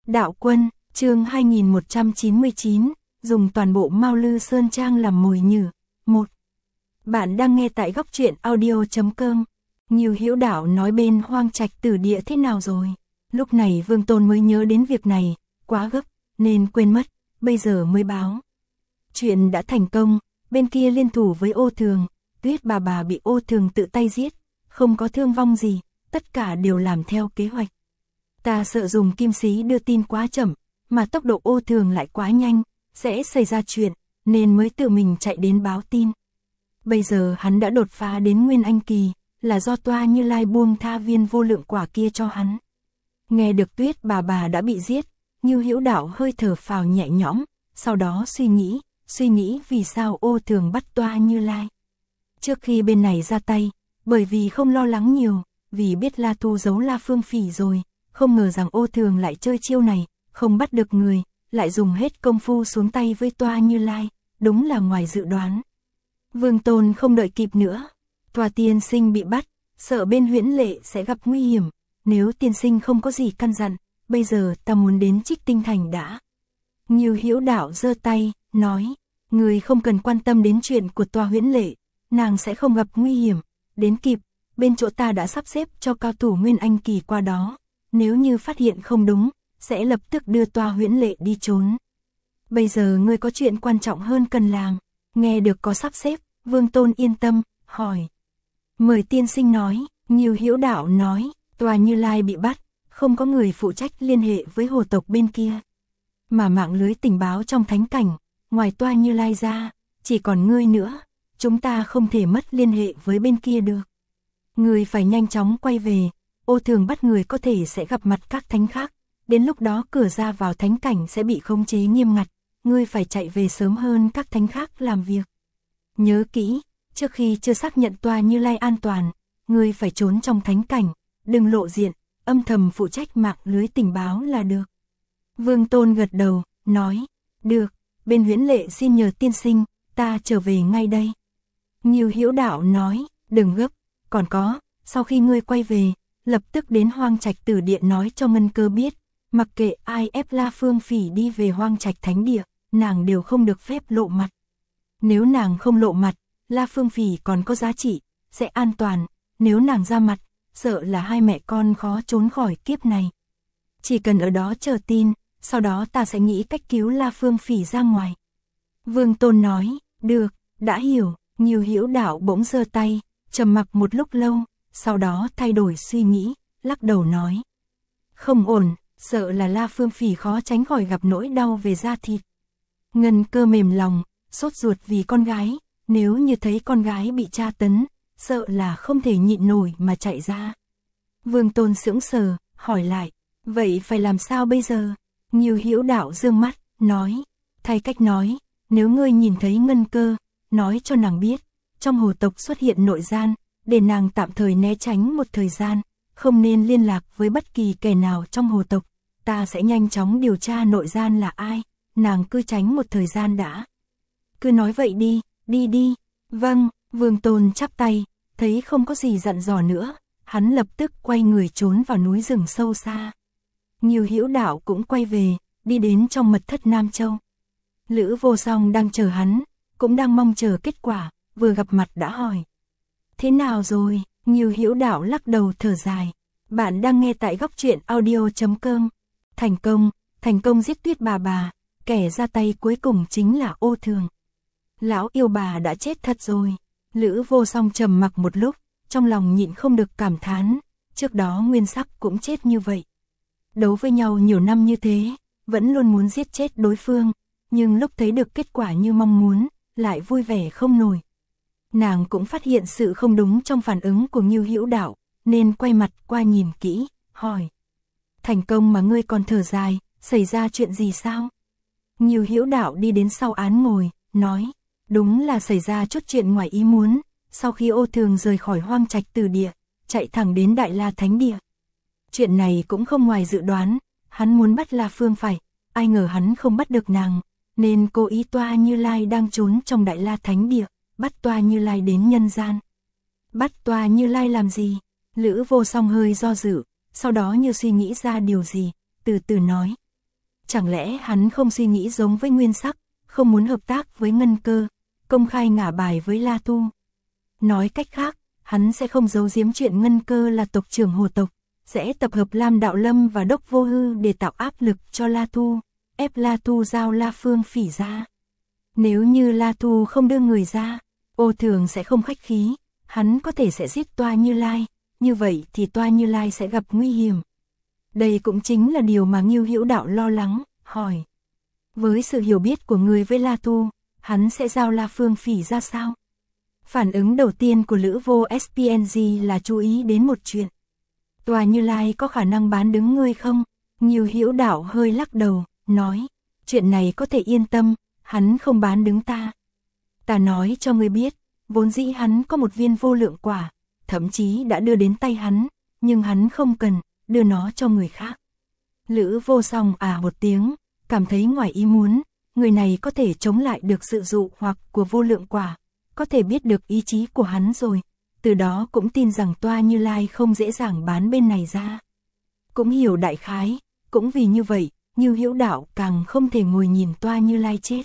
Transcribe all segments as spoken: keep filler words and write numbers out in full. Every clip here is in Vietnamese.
Đạo Quân, chương hai nghìn một trăm chín mươi chín, dùng toàn bộ Mao Lư Sơn Trang làm mồi nhử. một. Bạn đang nghe tại góc truyện audio chấm com. Nhiều Hữu Đạo nói bên Hoang Trạch Tử Địa thế nào rồi? Lúc này Vương Tôn mới nhớ đến việc này, quá gấp, nên quên mất, bây giờ mới báo. Chuyện đã thành công, bên kia liên thủ với Ô Thường, Tuyết bà bà bị Ô Thường tự tay giết, không có thương vong gì, tất cả đều làm theo kế hoạch. Ta sợ dùng kim xí đưa tin quá chậm, mà tốc độ Ô Thường lại quá nhanh, sẽ xảy ra chuyện, nên mới tự mình chạy đến báo tin. Bây giờ hắn đã đột phá đến Nguyên Anh Kỳ, là do Toa Như Lai buông tha viên vô lượng quả kia cho hắn. Nghe được Tuyết bà bà đã bị giết, Như Hữu Đạo hơi thở phào nhẹ nhõm, sau đó suy nghĩ, suy nghĩ vì sao Ô Thường bắt Toa Như Lai. Trước khi bên này ra tay, bởi vì không lo lắng nhiều, vì biết La Thu giấu La Phương Phỉ rồi, không ngờ rằng Ô Thường lại chơi chiêu này, không bắt được người, lại dùng hết công phu xuống tay với Toa Như Lai, đúng là ngoài dự đoán. Vương Tôn không đợi kịp nữa, Toa tiên sinh bị bắt, sợ bên Huyễn Lệ sẽ gặp nguy hiểm, nếu tiên sinh không có gì căn dặn, bây giờ ta muốn đến Trích Tinh Thành đã. Như Hữu Đạo giơ tay, nói, người không cần quan tâm đến chuyện của Toa Huyễn Lệ, nàng sẽ không gặp nguy hiểm, đến kịp, bên chỗ ta đã sắp xếp cho cao thủ Nguyên Anh Kỳ qua đó, nếu như phát hiện không đúng, sẽ lập tức đưa Toa Huyễn Lệ đi trốn. Bây giờ ngươi có chuyện quan trọng hơn cần làm, nghe được có sắp xếp, Vương Tôn yên tâm, hỏi. Mời tiên sinh nói, Như Hữu Đạo nói, Toa Như Lai bị bắt, không có người phụ trách liên hệ với hồ tộc bên kia. Mà mạng lưới tình báo trong thánh cảnh, ngoài Toa Như Lai ra, chỉ còn ngươi nữa, chúng ta không thể mất liên hệ với bên kia được. Ngươi phải nhanh chóng quay về, Ô Thường bắt người có thể sẽ gặp mặt các thánh khác, đến lúc đó cửa ra vào thánh cảnh sẽ bị khống chế nghiêm ngặt, ngươi phải chạy về sớm hơn các thánh khác làm việc. Nhớ kỹ, trước khi chưa xác nhận Toa Như Lai an toàn, ngươi phải trốn trong thánh cảnh, đừng lộ diện, âm thầm phụ trách mạng lưới tình báo là được. Vương Tôn gật đầu, nói, được, bên Huyễn Lệ xin nhờ tiên sinh, ta trở về ngay đây. Như Hữu Đạo nói, đừng gấp, còn có, sau khi ngươi quay về, lập tức đến Hoang Trạch Tử Địa nói cho Ngân Cơ biết, mặc kệ ai ép La Phương Phỉ đi về Hoang Trạch Thánh Địa, nàng đều không được phép lộ mặt. Nếu nàng không lộ mặt, La Phương Phỉ còn có giá trị, sẽ an toàn, nếu nàng ra mặt, sợ là hai mẹ con khó trốn khỏi kiếp này. Chỉ cần ở đó chờ tin, sau đó ta sẽ nghĩ cách cứu La Phương Phỉ ra ngoài. Vương Tôn nói, được, đã hiểu. Như Hữu Đạo bỗng giơ tay, trầm mặc một lúc lâu, sau đó thay đổi suy nghĩ, lắc đầu nói. Không ổn, sợ là La Phương Phỉ khó tránh khỏi gặp nỗi đau về da thịt. Ngân Cơ mềm lòng, sốt ruột vì con gái, nếu như thấy con gái bị tra tấn, sợ là không thể nhịn nổi mà chạy ra. Vương Tôn sững sờ, hỏi lại, vậy phải làm sao bây giờ? Như Hữu Đạo dương mắt, nói, thay cách nói, nếu ngươi nhìn thấy Ngân Cơ, nói cho nàng biết, trong hồ tộc xuất hiện nội gian, để nàng tạm thời né tránh một thời gian, không nên liên lạc với bất kỳ kẻ nào trong hồ tộc, ta sẽ nhanh chóng điều tra nội gian là ai, nàng cứ tránh một thời gian đã. Cứ nói vậy đi, đi đi, vâng, Vương Tôn chắp tay, thấy không có gì dặn dò nữa, hắn lập tức quay người trốn vào núi rừng sâu xa. Như Hữu Đạo cũng quay về, đi đến trong mật thất Nam Châu. Lữ Vô Song đang chờ hắn, cũng đang mong chờ kết quả, vừa gặp mặt đã hỏi. Thế nào rồi? Như Hữu Đạo lắc đầu thở dài. Bạn đang nghe tại góc truyện audio chấm com. Thành công, thành công giết Tuyết bà bà, kẻ ra tay cuối cùng chính là Ô Thường. Lão yêu bà đã chết thật rồi. Lữ Vô Song trầm mặc một lúc, trong lòng nhịn không được cảm thán, trước đó Nguyên Sắc cũng chết như vậy. Đấu với nhau nhiều năm như thế, vẫn luôn muốn giết chết đối phương, nhưng lúc thấy được kết quả như mong muốn, lại vui vẻ không nổi. Nàng cũng phát hiện sự không đúng trong phản ứng của Như Hữu Đạo, nên quay mặt qua nhìn kỹ, hỏi. Thành công mà ngươi còn thở dài, xảy ra chuyện gì sao? Như Hữu Đạo đi đến sau án ngồi, nói, đúng là xảy ra chút chuyện ngoài ý muốn, sau khi Ô Thường rời khỏi Hoang Trạch Tử Địa, chạy thẳng đến Đại La Thánh Địa. Chuyện này cũng không ngoài dự đoán, hắn muốn bắt La Phương phải, ai ngờ hắn không bắt được nàng, nên cố ý Toa Như Lai đang trốn trong Đại La Thánh Địa, bắt Toa Như Lai đến nhân gian. Bắt Toa Như Lai làm gì? Lữ Vô Song hơi do dự, sau đó như suy nghĩ ra điều gì, từ từ nói, chẳng lẽ hắn không suy nghĩ giống với Nguyên Sắc, không muốn hợp tác với Ngân Cơ, công khai ngả bài với La Tu. Nói cách khác, hắn sẽ không giấu giếm chuyện Ngân Cơ là tộc trưởng Hồ tộc, sẽ tập hợp Lam Đạo Lâm và Đốc Vô Hư để tạo áp lực cho La Tu, ép La Tu giao La Phương Phỉ ra. Nếu như La Tu không đưa người ra, Ô Thường sẽ không khách khí, hắn có thể sẽ giết Toa Như Lai, như vậy thì Toa Như Lai sẽ gặp nguy hiểm. Đây cũng chính là điều mà Ngưu Hữu Đạo lo lắng, hỏi. Với sự hiểu biết của người với La Tu, hắn sẽ giao La Phương Phỉ ra sao? Phản ứng đầu tiên của Lữ Vô ét pê en giê là chú ý đến một chuyện. Toa Như Lai có khả năng bán đứng ngươi không? Ngưu Hữu Đạo hơi lắc đầu, nói, chuyện này có thể yên tâm, hắn không bán đứng ta. Ta nói cho ngươi biết, vốn dĩ hắn có một viên vô lượng quả, thậm chí đã đưa đến tay hắn, nhưng hắn không cần, đưa nó cho người khác. Lữ Vô Song à một tiếng, cảm thấy ngoài ý muốn, người này có thể chống lại được sự dụ hoặc của vô lượng quả, có thể biết được ý chí của hắn rồi, từ đó cũng tin rằng Toa Như Lai không dễ dàng bán bên này ra. Cũng hiểu đại khái, cũng vì như vậy, Ngưu Hữu Đạo càng không thể ngồi nhìn Toa Như Lai chết.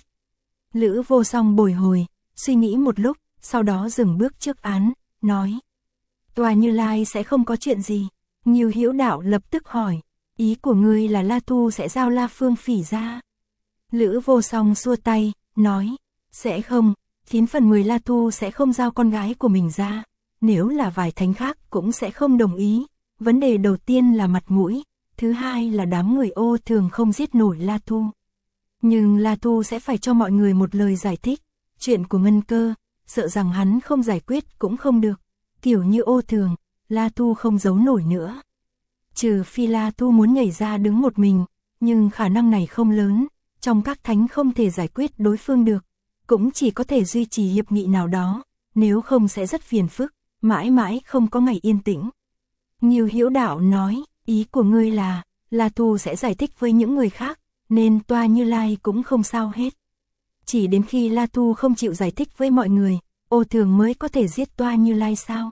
Lữ Vô Song bồi hồi, suy nghĩ một lúc, sau đó dừng bước trước án, nói. Toa Như Lai sẽ không có chuyện gì. Ngưu Hữu Đạo lập tức hỏi, ý của ngươi là La Tu sẽ giao La Phương Phỉ ra. Lữ Vô Song xua tay, nói, sẽ không, chín phần mười La Tu sẽ không giao con gái của mình ra, nếu là vài thánh khác cũng sẽ không đồng ý. Vấn đề đầu tiên là mặt mũi, thứ hai là đám người Ô Thường không giết nổi La Tu. Nhưng La Tu sẽ phải cho mọi người một lời giải thích, chuyện của Ngân Cơ, sợ rằng hắn không giải quyết cũng không được, kiểu như Ô Thường, La Tu không giấu nổi nữa. Trừ phi La Tu muốn nhảy ra đứng một mình, nhưng khả năng này không lớn, trong các thánh không thể giải quyết đối phương được, cũng chỉ có thể duy trì hiệp nghị nào đó, nếu không sẽ rất phiền phức, mãi mãi không có ngày yên tĩnh. Ngưu Hữu Đạo nói, ý của ngươi là, La Tu sẽ giải thích với những người khác, nên Toa Như Lai cũng không sao hết. Chỉ đến khi La Tu không chịu giải thích với mọi người, Ô Thường mới có thể giết Toa Như Lai sao?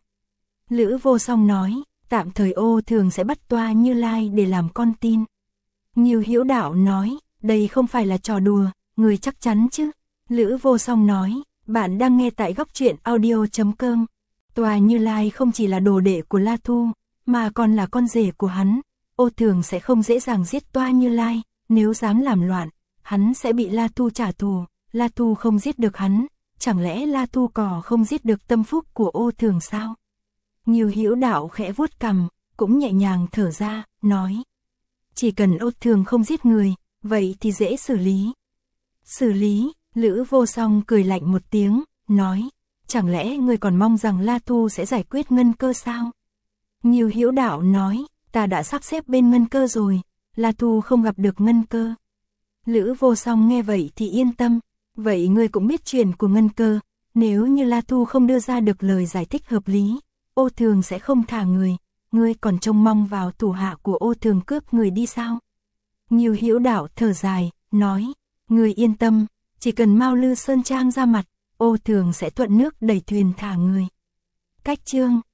Lữ Vô Song nói, tạm thời Ô Thường sẽ bắt Toa Như Lai để làm con tin. Ngưu Hữu Đạo nói, đây không phải là trò đùa, người chắc chắn chứ? Lữ Vô Song nói, bạn đang nghe tại góc truyện audio chấm com. Toa Như Lai không chỉ là đồ đệ của La Tu, mà còn là con rể của hắn. Ô Thường sẽ không dễ dàng giết Toa Như Lai, nếu dám làm loạn, hắn sẽ bị La Tu trả thù. La Tu không giết được hắn, chẳng lẽ La Tu cò không giết được tâm phúc của Ô Thường sao? Ngưu Hữu Đạo khẽ vuốt cằm, cũng nhẹ nhàng thở ra, nói. Chỉ cần Ô Thường không giết người, vậy thì dễ xử lý. Xử lý, Lữ Vô Song cười lạnh một tiếng, nói. Chẳng lẽ người còn mong rằng La Tu sẽ giải quyết Ngân Cơ sao? Ngưu Hữu Đạo nói, ta đã sắp xếp bên Ngân Cơ rồi, La Tu không gặp được Ngân Cơ. Lữ Vô Song nghe vậy thì yên tâm, vậy ngươi cũng biết chuyện của Ngân Cơ, nếu như La Tu không đưa ra được lời giải thích hợp lý, Ô Thường sẽ không thả người, ngươi còn trông mong vào thủ hạ của Ô Thường cướp người đi sao? Ngưu Hữu Đạo thở dài, nói, ngươi yên tâm, chỉ cần Mao Lư Sơn Trang ra mặt, Ô Thường sẽ thuận nước đẩy thuyền thả người. Cách chương